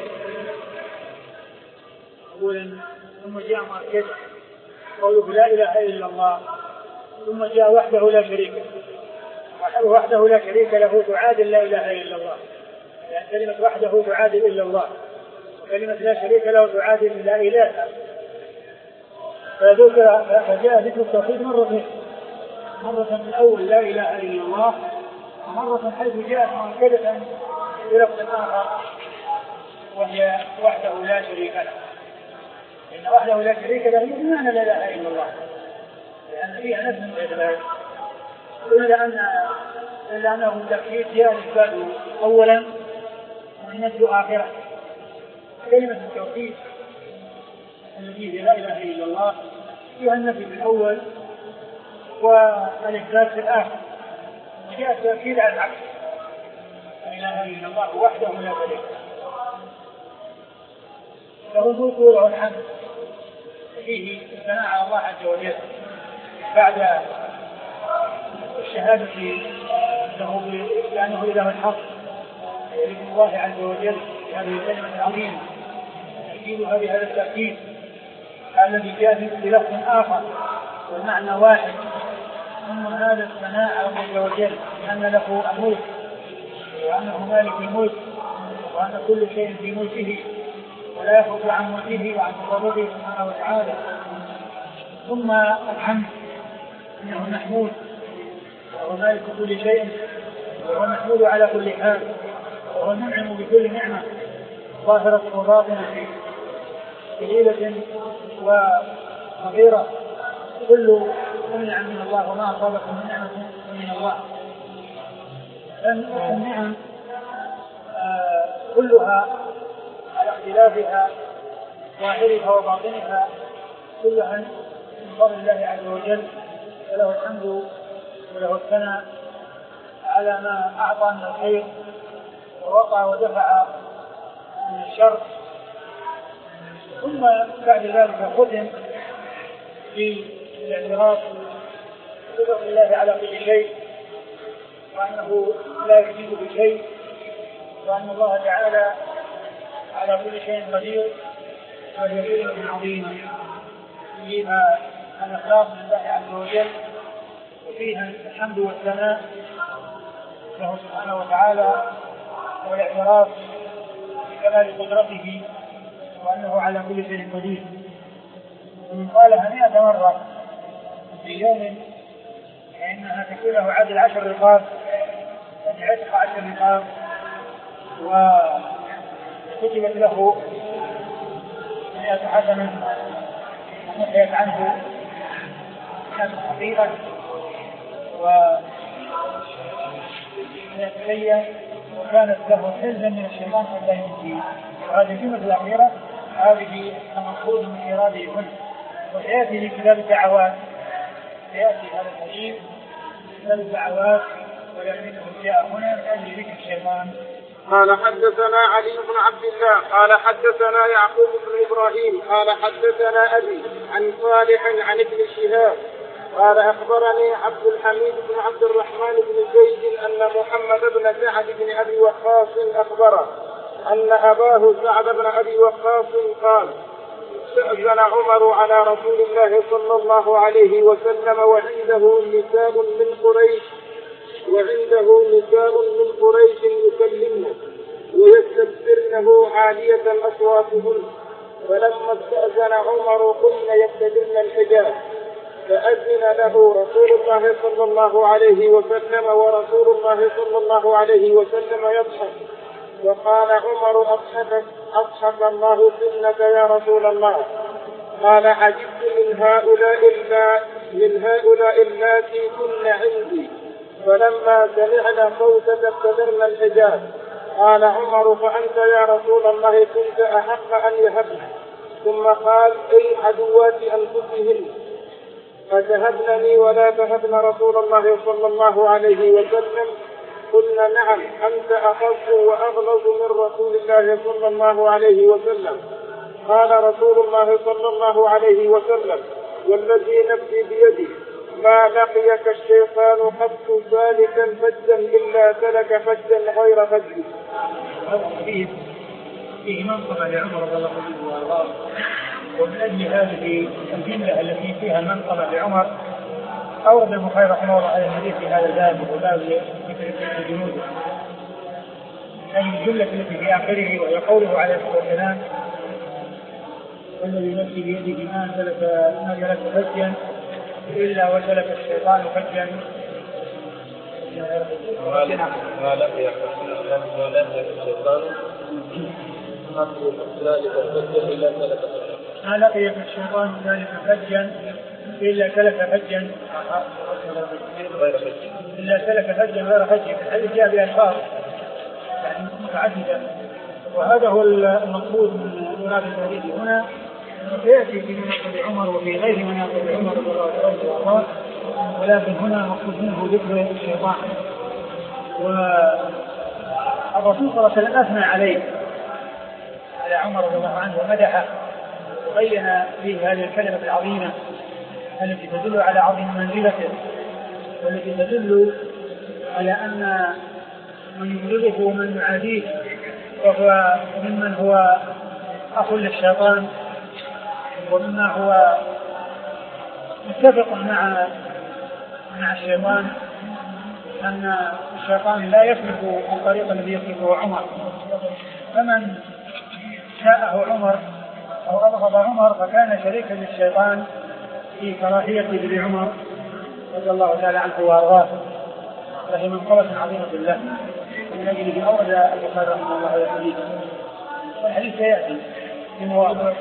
أولا، ثم جاء مركز قوله لا إله إلا الله، ثم جاء وحده لا شريك له. وحده لا شريك له تعادل لا إله إلا الله، لأن كلمة وحده تعادل إلا الله، وكلمة لا شريك له تعادل لا إله. فجاء ذكر التوحيد مرتين، مرة من أول لا إله إلا الله، ومرة حيث جاءت مؤكدة بلفظ آخر وهي وحده لا شريك له. إن وحده لا شريك له بمعنى لا إله إلا الله، لأن فيها نفس الإثبات، إلا أن إلا أنه تأكيد جاء الإثبات أولا والنفي آخرا. كلمة التوحيد التي لا إله إلا الله فيها النفي في الأول والإثبات في الآخر، جاء التأكيد على العكس، لا إله إلا الله وحده لا شريك له الملك وله الحمد. فيه الثناء على الله عز وجل بعد الشهادة له بأنه إله الحق وذكر الله عز وجل هذه الكلمة العظيمة، تأكيدها بهذا التأكيد الذي جاء بلفظ آخر والمعنى واحد. ثم هذا الثناء على الله عز وجل أن له الملك وأنه مالك الملك وأن كل شيء في ملكه ولا يخرج عن ملكه وعن تصرفه سبحانه وتعالى. ثم الحمد انه محمود وهو مالك كل شيء وهو محمود على كل حال وهو المنعم بكل نعمه ظاهره وباطنه قليله وصغيره، كل منعم من الله وما اصابكم من نعمه من الله. النعم كلها على اختلافها ظاهرها وباطنها كلها من فضل الله عز وجل، وله الحمد وله الثناء على ما أعطى من الخير ووقع ودفع من الشر. ثم بعد ذلك ختم بالاعتراف بفضل الله على كل شيء، وأنه لا يكذب بشيء، وأن الله تعالى على كل شيء قدير وهي كلمة عظيمة فيها الإخلاص لله عز وجل وفيها الحمد والثناء له سبحانه وتعالى والاعتراف بكمال قدرته وأنه على كل شيء قدير. ومن قالها مئة مرة في يوم فإنها تكون له عدل عشر رقاب، يعني عتق عشر رقاب، وكتبت له مئة حسنة ومحيت عنه مئة خطيئة ومئة سيئة، وكانت له حزا من الشيطان حتى يمشي. وهذه الجملة الأخيرة هذه المقصود من إراده هنا. وسيأتي في كتاب الدعوات، سيأتي هذا الحديث في كتاب الدعوات، ولكنه جاء هنا من أجل ذكر الشيطان قال حدثنا علي بن عبد الله قال حدثنا يعقوب بن إبراهيم قال حدثنا أبي عن صالح عن ابن شهاب قال أخبرني عبد الحميد بن عبد الرحمن بن زيد أن محمد بن سعد بن أبي وقاص أخبره أن أباه سعد بن أبي وقاص قال استأذن عمر على رسول الله صلى الله عليه وسلم وعنده نساء من قريش وعنده نساء من قريش يكلمنه ويستكبرنه عالية أصواتهن فلما استأذن عمر قلنا يبتدرن الحجاب فأذن له رسول الله صلى الله عليه وسلم ورسول الله صلى الله عليه وسلم يضحك وقال عمر أضحك أضحك الله سنك يا رسول الله. قال عجبت من هؤلاء من هؤلاء اللاتي كن عندي فلما سمعنا صوتك ابتدرنا الحجاب. قال عمر فأنت يا رسول الله كنت أحق أن يهبن. ثم قال أي عدوات أنفسهن فتهبنني ولا تهبن رسول الله صلى الله عليه وسلم. قلنا نعم أنت أخف وأغلظ من رسول الله صلى الله عليه وسلم. قال رسول الله صلى الله عليه وسلم والذي نفسي بيده ما لقيك الشيطان قط سالكا فجا إلا سلك فجا غير فجه. هذا الحديث فيه منقبة لعمر رضي الله عنه وارضاه ومن أجل هذه الجملة التي فيها منقبة لعمر أورد البخاري رحمه الله على الحديث في هذا الباب وباب ذكر الجنود هذه الجملة التي في آخره وهي قوله عليه الصلاة والسلام والذي نفسي بيده ما سلك ما سلك فجا إلا وسلك الشيطان فجا ما لقي الشيطان ما لقي في الشيطان ذلك فجا إلا سلك فجا إلا سلك فجا غير فج. الحديث جاء بألفاظ يعني متعددة وهذا هو المقصود من مراد الحديث هنا وسيأتي في مناقب عمر وفي غير مناقب عمر رضي الله عنه ولكن هنا مقصود منه ذكر الشيطان. والرسول صلى الله عليه وسلم أثنى عليه على عمر رضي الله عنه ومدحه وبين فيه هذه الكلمة العظيمة التي تدل على عظيم منزلته والتي تدل على أن من يبغضه ومن يعاديه وهو ممن هو أخ للشيطان ومما هو متفق مع مع الشيطان أن الشيطان لا يسلك الطريق الذي يسلكه عمر. فمن شاءه عمر أو أبغض عمر فكان شريكا للشيطان في كراهيته لعمر رضي الله تعالى عنه وارضاه فهي منقبة عظيمة له من أجله أورد البخاري رحمه الله هذا الحديث والحديث سيأتي في مواضع.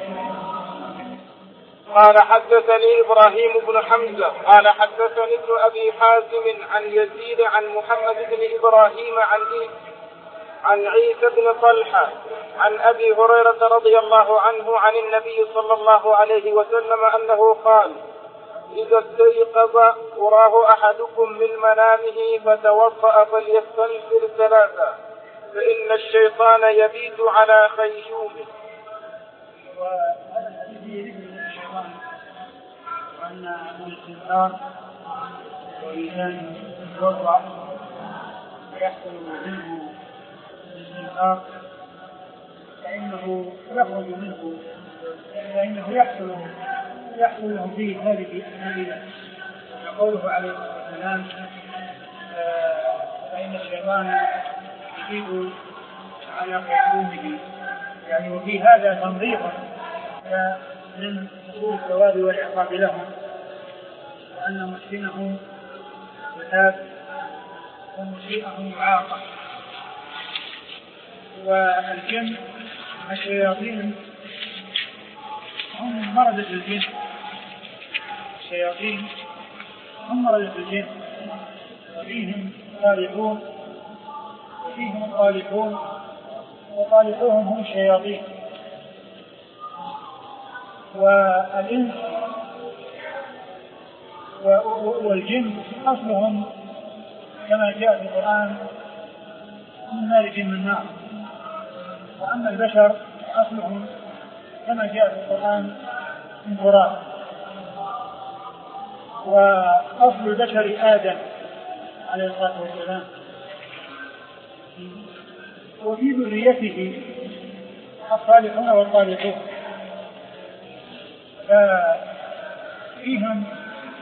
قال حدثني إبراهيم بن حمزة قال حدثني ابن أبي حازم عن يزيد عن محمد بن إبراهيم عن عن عيسى بن طلحة عن أبي هريرة رضي الله عنه عن النبي صلى الله عليه وسلم أنه قال إذا استيقظ وراه أحدكم من منامه فتوضأ فليستنفر ثلاثة فإن الشيطان يبيت على خيشومه. وهذا الحديث ذكر الشيطان وأن الاستنكار والإنسان يتوضأ ويحصل منه الاستنكار فإنه يخرج منه فإنه يحصل يحصل له فيه هذه الأمثلة قوله عليه الصلاة والسلام فإن الشيطان يجيء على خيشومه يعني وفي هذا تنظيفا من حصول الثواب والعقاب لهم وأن محسنهم يثاب ومسيئهم يعاقب. والجن الشياطين هم مردة الجن الشياطين هم مردة الجن وفيهم صالحون وفيهم صالحون وصالحوهم هم الشياطين. والإنس والجن أصلهم كما جاء في القرآن من مارج من نار. وأما البشر أصلهم كما جاء في القرآن من تراب، وأصل البشر آدم عليه الصلاة والسلام، وفي ذريته الصالحون والصالحون، فيهم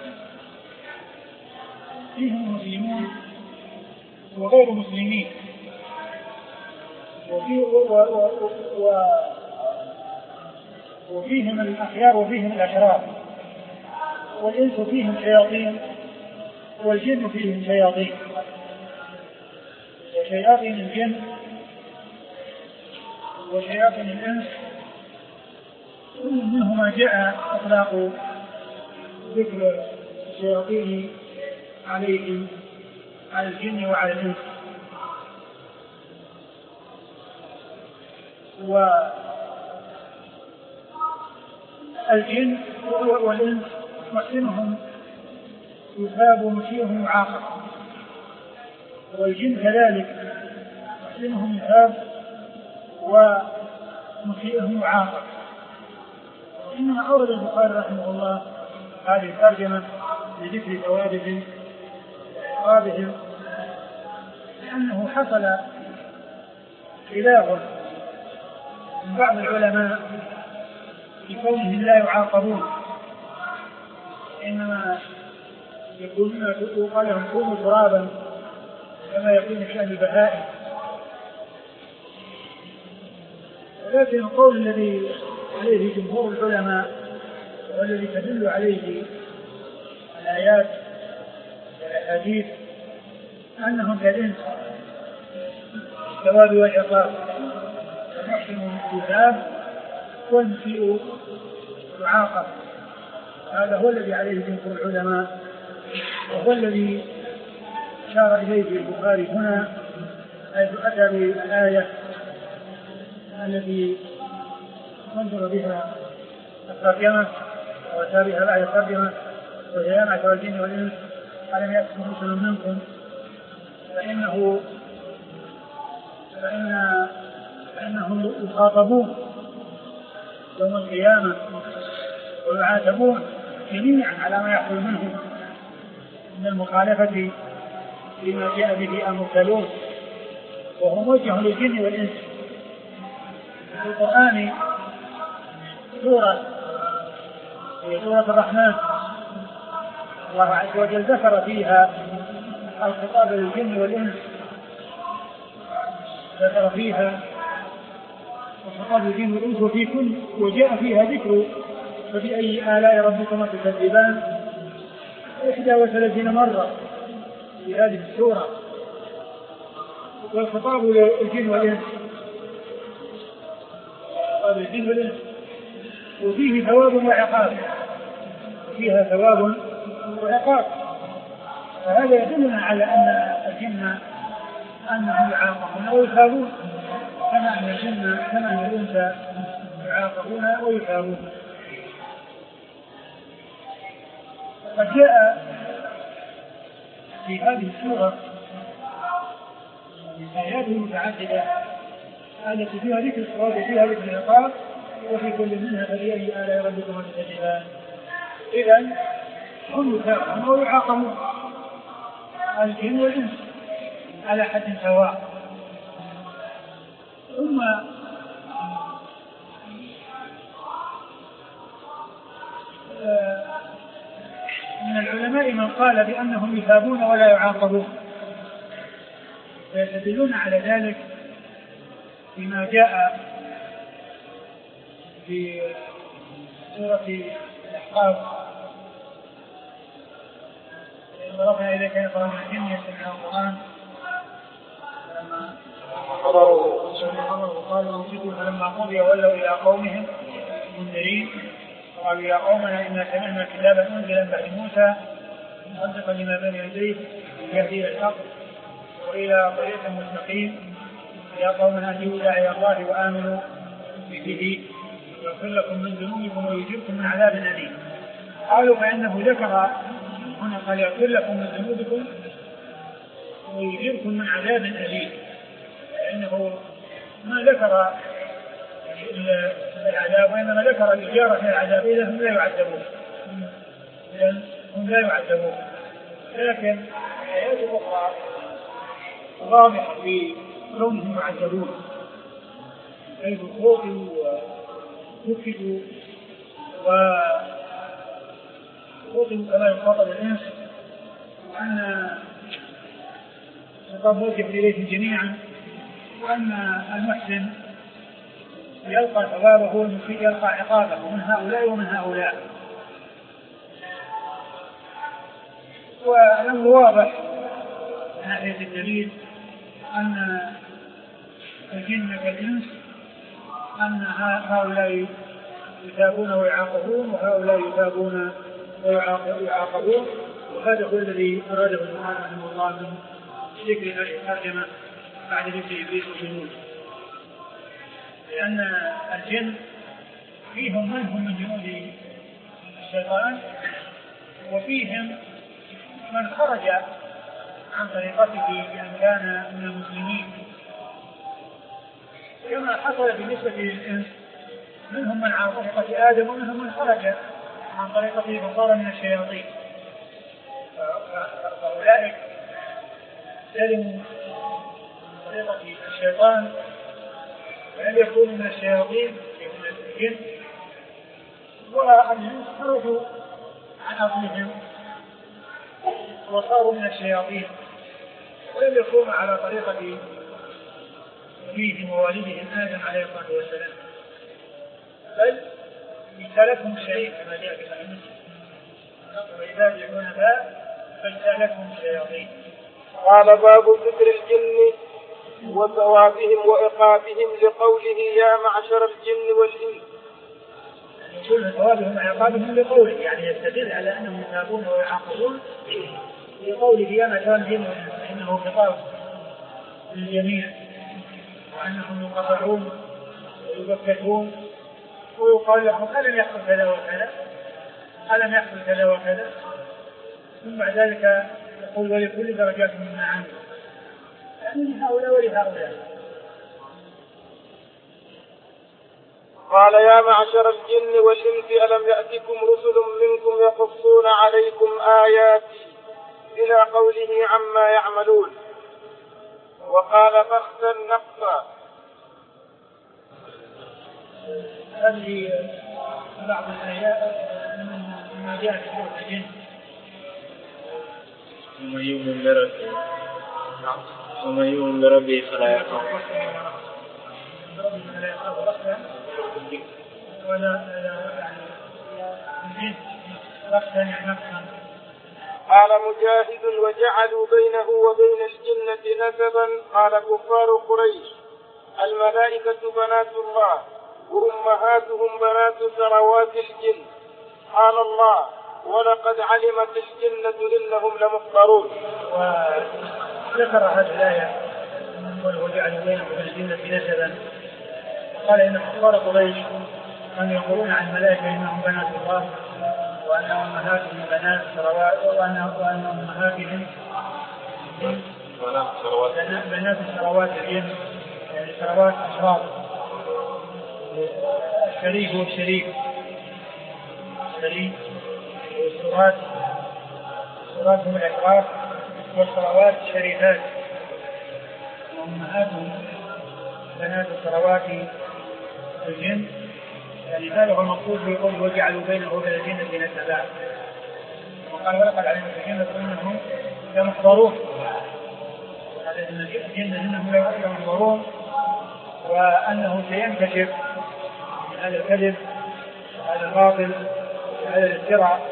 فيهم مسلمون وغير مسلمين، وفي و و و وفيهم الأخيار وفيهم الأشرار، والإنس فيهم شياطين والجن فيهم شياطين. وشياطين الجن وشياطين الإنس كل منهما جاء إطلاق ذكر الشياطين عليه على الجن وعلى الإنس. والجن والإنس محسنهم يثاب ومسيئهم يعاقب، والجن كذلك محسنهم يثاب ومسيئهم يعاقب. إنما أورد البخاري رحمه الله هذه الترجمة لذكر ثوابهم وعقابهم، لأنه حصل خلاف من بعض العلماء في كونهم لا يعاقبون، إنما يقولون يقال لهم كونوا ترابا كما يكون في أهل البهائم. ولكن القول الذي عليه جمهور العلماء والذي تدل عليه الآيات والأحاديث أنهم كالإنس الثواب والعقاب، المحسن يثاب والمسيء يعاقب. هذا هو الذي عليه جمهور العلماء، وهو الذي أشار إليه البخاري هنا حيث أتى بالآية التي ننظر بها الترجمة وأتى بها الآية الترجمة وهي معشر الجن والإنس ألم يأتكم رسل منكم فإنه فإن فإنهم يخاطبون يوم القيامة ويعاتبون جميعا على ما يحصل منهم من المخالفة لما جاء به المرسلون، وهو موجه للجن والإنس. في القرآن سورة هي سورة الرحمن الله عز وجل ذكر فيها الخطاب للجن والإنس، ذكر فيها الخطاب للجن والإنس وفي كل وجاء فيها ذكر فبأي آلاء ربكما تكذبان إحدى وثلاثين مرة في هذه السورة، والخطاب للجن والإنس الجن والإنس وفيه ثواب وعقاب، فيها ثواب وعقاب. فهذا يدلنا على أن الجن أنهم يعاقبون ويثابون كما أن الجن كما أن الإنس يعاقبون ويثابون. قد جاء في هذه السورة آيات متعددة التي فيها ذكر الثواب وفيها ذكر العقاب، وفي كل منها فبأي آلاء ربكما تكذبان. إذن هم يثابون ويعاقبون الجن والإنس على حد سواء. ثم من العلماء من قال بأنهم يثابون ولا يعاقبون، فيستدلون على ذلك بما جاء في سورة الأحقاف ضربنا إليك نفرا من الجن يستمعون القرآن فلما حضروا قالوا انصتوا فلما قضي ولوا إلى قومهم منذرين قالوا يا قومنا إنا سمعنا كتابا أنزل من بعد موسى مصدقا لما بين يديه يهدي إلى الحق وإلى طريق مستقيم يا قومنا أجيبوا داعي الله وآمنوا به يغفر لكم من ذنوبكم ويجركم من عذاب أليم. قالوا فإنه ذكر هنا قال يغفر لكم من ذنوبكم ويجركم من عذاب أليم، فإنه ما ذكر العذاب وإنما ذكر الإجارة من العذاب إذا هم لا يعذبون إذا هم لا يعذبون. لكن آيات أخرى واضحة في كونهم يعذبون حيث خوفوا وكفروا وخوفوا كما يخاطب الإنس وأن خطاب موجب إليهم جميعا وأن المحسن يلقى ثوابه والمسيء يلقى عقابه من هؤلاء ومن هؤلاء. والأمر واضح من ناحية الدليل أن الجن كالإنس أن هؤلاء يثابون ويعاقبون وهؤلاء يثابون ويعاقبون. وهذا هو الذي أراده سبحانه رحمه الله من ذكر هذه الترجمة بعد ذكر إبليس وجنوده، لأن الجن فيهم من هم من جنود الشيطان وفيهم من خرج عن طريقته بأن كان من المسلمين، كما حصل بالنسبة للإنس منهم من على طريقة آدم ومنهم من خرج عن طريقته فصار من الشياطين. فأولئك سلموا من طريقة الشيطان ولم يكونوا من الشياطين من الجن، والإنس خرجوا عن أصلهم وصاروا من الشياطين ولم يكونوا على طريقة أبيهم ووالدهم آدم عليه الصلاة والسلام، بل اجتالتهم الشياطين كما جاء في صحيح مسلم وإذا يدعون ذا فاجتالتهم الشياطين. قال باب ذكر الجن وثوابهم وعقابهم لقوله يا معشر الجن والإنس. يقول ثوابهم وعقابهم لقوله يعني يستدل على أنهم يثابون ويعاقبون لقوله يا معشر الجن والإنس، فإنه خطاب للجميع وأنهم يقطعون ويبكتون ويقال لهم ألم يحصل كذا وكذا ألم يحصل كذا وكذا، ثم بعد ذلك يقول ولكل درجات مما عملوا يعني لهؤلاء ولهؤلاء. قال يا معشر الجن والإنس ألم يأتكم رسل منكم يقصون عليكم آياتي إلى قوله عما يعملون. وقال بختا نقصا. هذه بعض الآيات مما جاء في سورة الجن. ومن يؤمن بربه ومن يؤمن بربه فلا يخاف ولا يعني قال مجاهد وجعلوا بينه وبين الجنة نسبا. قال كفار قريش الملائكة بنات الله وأمهاتهم بنات ثروات الجن. قال الله ولقد علمت الجنة إنهم لمحضرون. وذكر هذه الآية وجعلوا بينه وبين الجنة نسبا. قال إن كفار قريش كانوا يقولون عن الملائكة إنهم بنات الله وأن أمهاتهم بنات ثروات وأن أمهاتهم بنات ثروات الجن يعني ثروات أشراف. الشريك هو الشريك الشريك والثروات الثروات هم الأشراف والثروات الشريفات وأمهاتهم بنات ثروات الجن يعني هذا هو المقصود بقول وجعلوا بينه وبين الجنة نسبا. وقال ولقد علمت الجنة إنهم لمحضرون. هذا إن الجنة إنهم لمحضرون وأنه سينكشف هذا الكذب هذا الباطل هذا الافتراء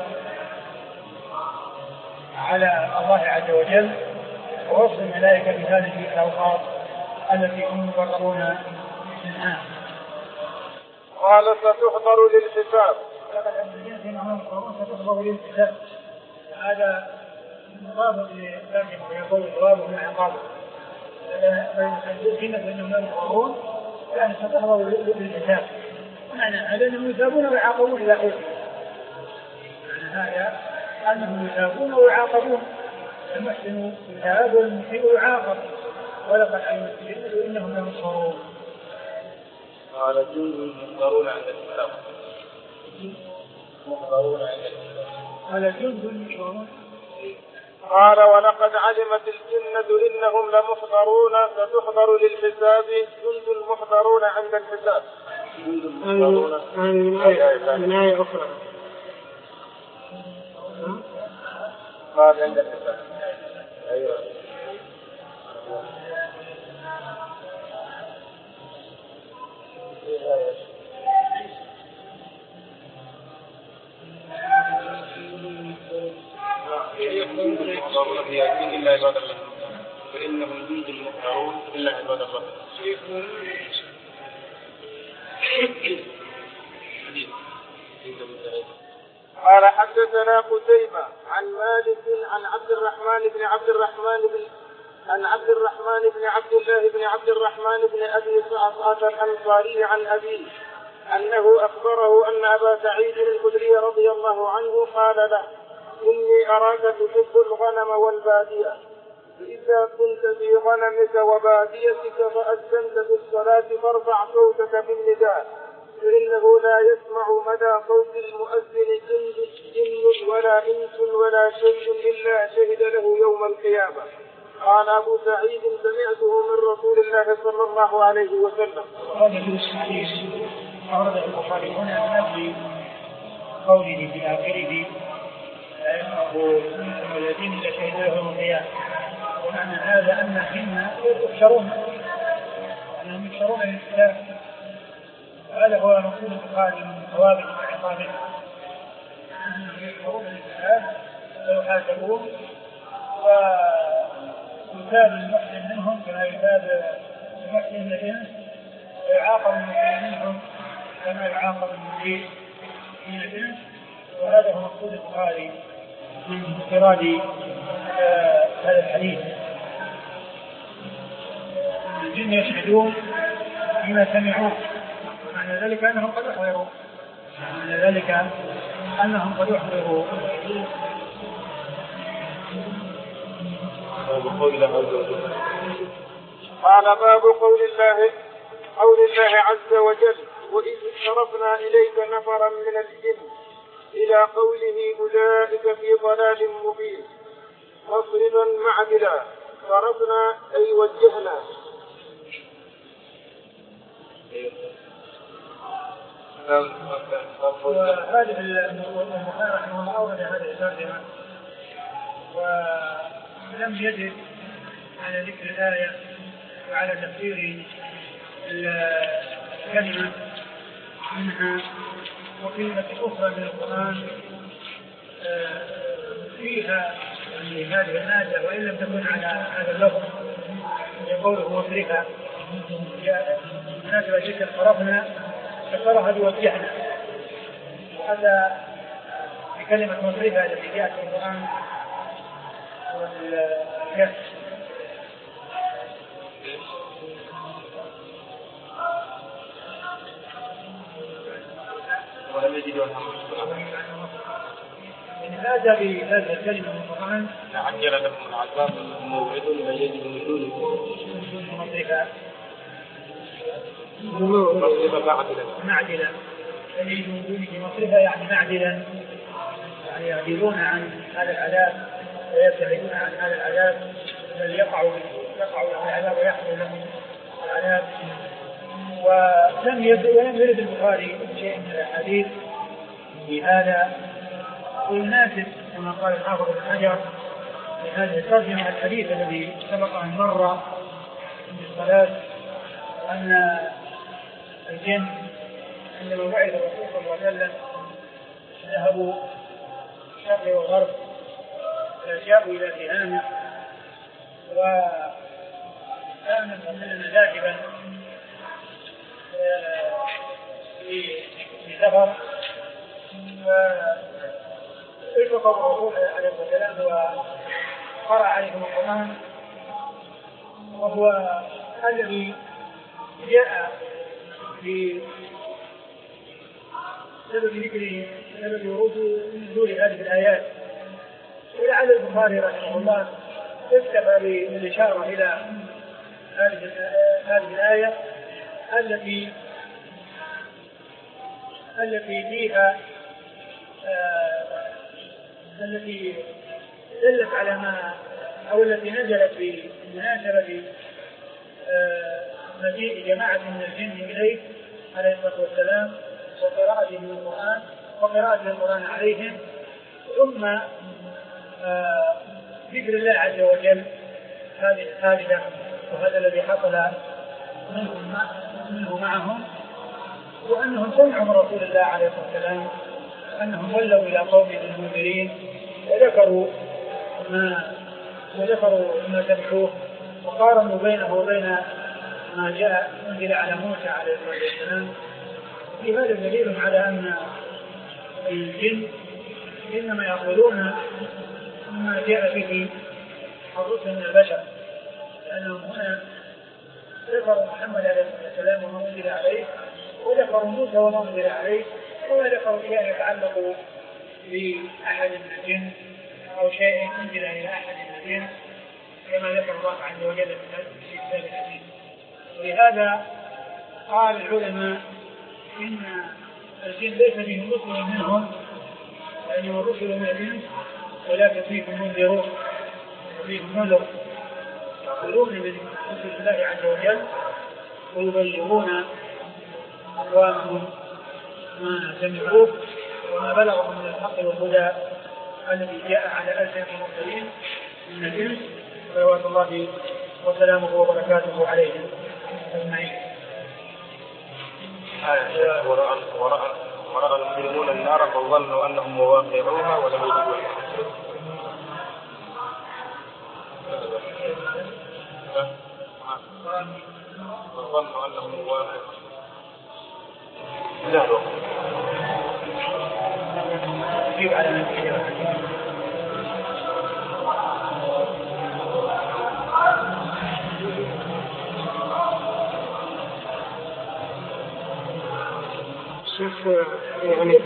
على الله عز وجل ووصف الملائكة بهذه الأوصاف التي هم مقررون منها. قال ستحضر للحساب. لقد أنزلنا إنهم ستحضر للحساب. هذا مطابق لترجمة ويقول جوابه من عقابه. فالجنة إنهم ينظرون يعني ستحضر للحساب. معنى هذا أنهم يثابون ويعاقبون إلى آخره. معنى هذا أنهم يثابون ويعاقبون. المحسن يثاب والمسيء يعاقب ولقد علمت الجنة إنهم لمحضرون. قال جند محضرون عند الحساب. محضرون عند الحساب. قال جند محضرون. قال ولقد علمت الجنة إنهم لمحضرون ستحضر للحساب جند محضرون عند الحساب. جند محضرون. من آية أخرى. قال عند الحساب. أيوة. محضرون في ياسين إلا عباد الله فإنهم جند محضرون إلا عباد الله. قال حدثنا قتيبة عن مالك عن عبد الرحمن بن عبد الرحمن بن عن عبد الرحمن بن عبد الله بن عبد الرحمن بن أبي صعصعة الأنصاري عن أبيه أنه أخبره أن أبا سعيد الخدري رضي الله عنه قال له إني أراك تحب الغنم والبادية فإذا كنت في غنمك وباديتك فأذنت في الصلاة فارفع صوتك بالنداء فإنه لا يسمع مدى صوت المؤذن جن ولا إنس ولا شيء إلا شهد له يوم القيامة. قال أبو سعيد سمعته من رسول الله صلى الله عليه وسلم. هذا الحديث أورده البخاري هنا من أجل قوله في آخره الذين لا شهد لهم القيامة. ومعنى هذا أنهم يحشرون أنهم يحشرون للحساب. هذا هو مقصود البخاري من ثوابت وعقابه أنهم يحشرون للحساب ويحاسبون ويثاب المحسن منهم كما يثاب المحسن الإنس ويعاقب المسيء منهم كما يعاقب المسيء من الإنس. وهذا هو مقصود البخاري من انفراد هذا الحديث. الجن يشهدون بما سمعوه معنى ذلك أنهم قد أحضروا معنى ذلك أنهم قد أحضروا. قال باب قول الله قول الله عز وجل وإذ صرفنا إليك نفرا من الجن إلى قوله أولئك في ضلال مبين مصرفا معدلا صرفنا أي وجهنا. وهذه البخاري رحمه الله أورد هذه الترجمة ولم يجد على ذكر الآية وعلى تفسير الكلمة منها وكلمة أخرى من القرآن فيها يعني هذه المادة وإن لم تكن على هذا اللفظ يقوله مصرفا مناسبة جدا صرفنا فصرها بوجهنا. وهذا بكلمة مصرفة التي جاءت في القرآن والكسر. ولم يجدوا هذا بهذه الكلمة من القرآن عجل لكم العذاب موعد لا يجد من دونه مصرفا معدلا يجد من دونه مصرفا يعني معدلا يعني يعدلون عن هذا العذاب ويبتعدون عن هذا العذاب بل يقعوا يقعوا عن العذاب ويحصل لهم العذاب. ولم يرد البخاري شيء من الحديث في هذا والناسب كما قال الحافظ ابن حجر في هذه الترجمة الحديث الذي سبق أن مر في الصلاة أن الجن عندما بعث الرسول صلى الله عليه وسلم ذهبوا الشرق والغرب فجاءوا إلى تهامة وكان المؤمنون ذاهبا في سفر فالتقوا الرسول عليه الصلاة والسلام وقرأ عليهم القرآن وهو الذي جاء في سبب ذكره سبب ورود نزول هذه الآيات. ولعل البخاري رحمه الله اكتفى بالإشارة إلى هذه هذه الآية التي التي فيها آه التي دلت على ما أو التي نزلت بمناسبة آه مجيء جماعة من الجن إليه عليه الصلاة والسلام وقراءته القرآن وقراءته القرآن عليهم، ثم آه ذكر الله عز وجل هذه الحادثة وهذا الذي حصل منه معهم، وأنهم سمعوا من رسول الله عليه الصلاة والسلام أنهم ولوا إلى قوم المنذرين وذكروا ما وذكروا ما سمعوه وقارنوا بينه وبين ما جاء أنزل على موسى عليه الصلاة والسلام. في هذا دليل على أن الجن إنما يقولون ما جاء به الرسل من البشر، لأنهم هنا ذكروا محمد عليه الصلاة والسلام وما أنزل عليه، وذكروا موسى وما أنزل عليه، وما ذكروا شيء يتعلق بأحد من الجن أو شيء أنزل إلى أحد من الجن كما ذكر الله عز وجل في كتابه العزيز. ولهذا قال العلماء إن الجن ليس فيهم رسل منهم، لأنهم الرسل من الجن ولكن فيكم منذرون وفيكم نذر يقولون من رسل الله عز وجل ويبلغون أقوامهم ما سمعوه وما بلغهم من الحق والهدى الذي جاء على ألسنة المرسلين من الجن صلوات الله وسلامه وبركاته عليهم أجمعين. ورأى ورأى ورأى المجرمون النار فظنوا أنهم مواقعوها ولم يدركوا فظنوا أنهم مواقعوها. لا يجيب على نفسه شوف يعني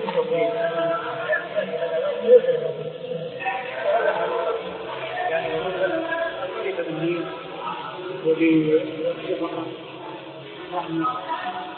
يعني ولي رحمة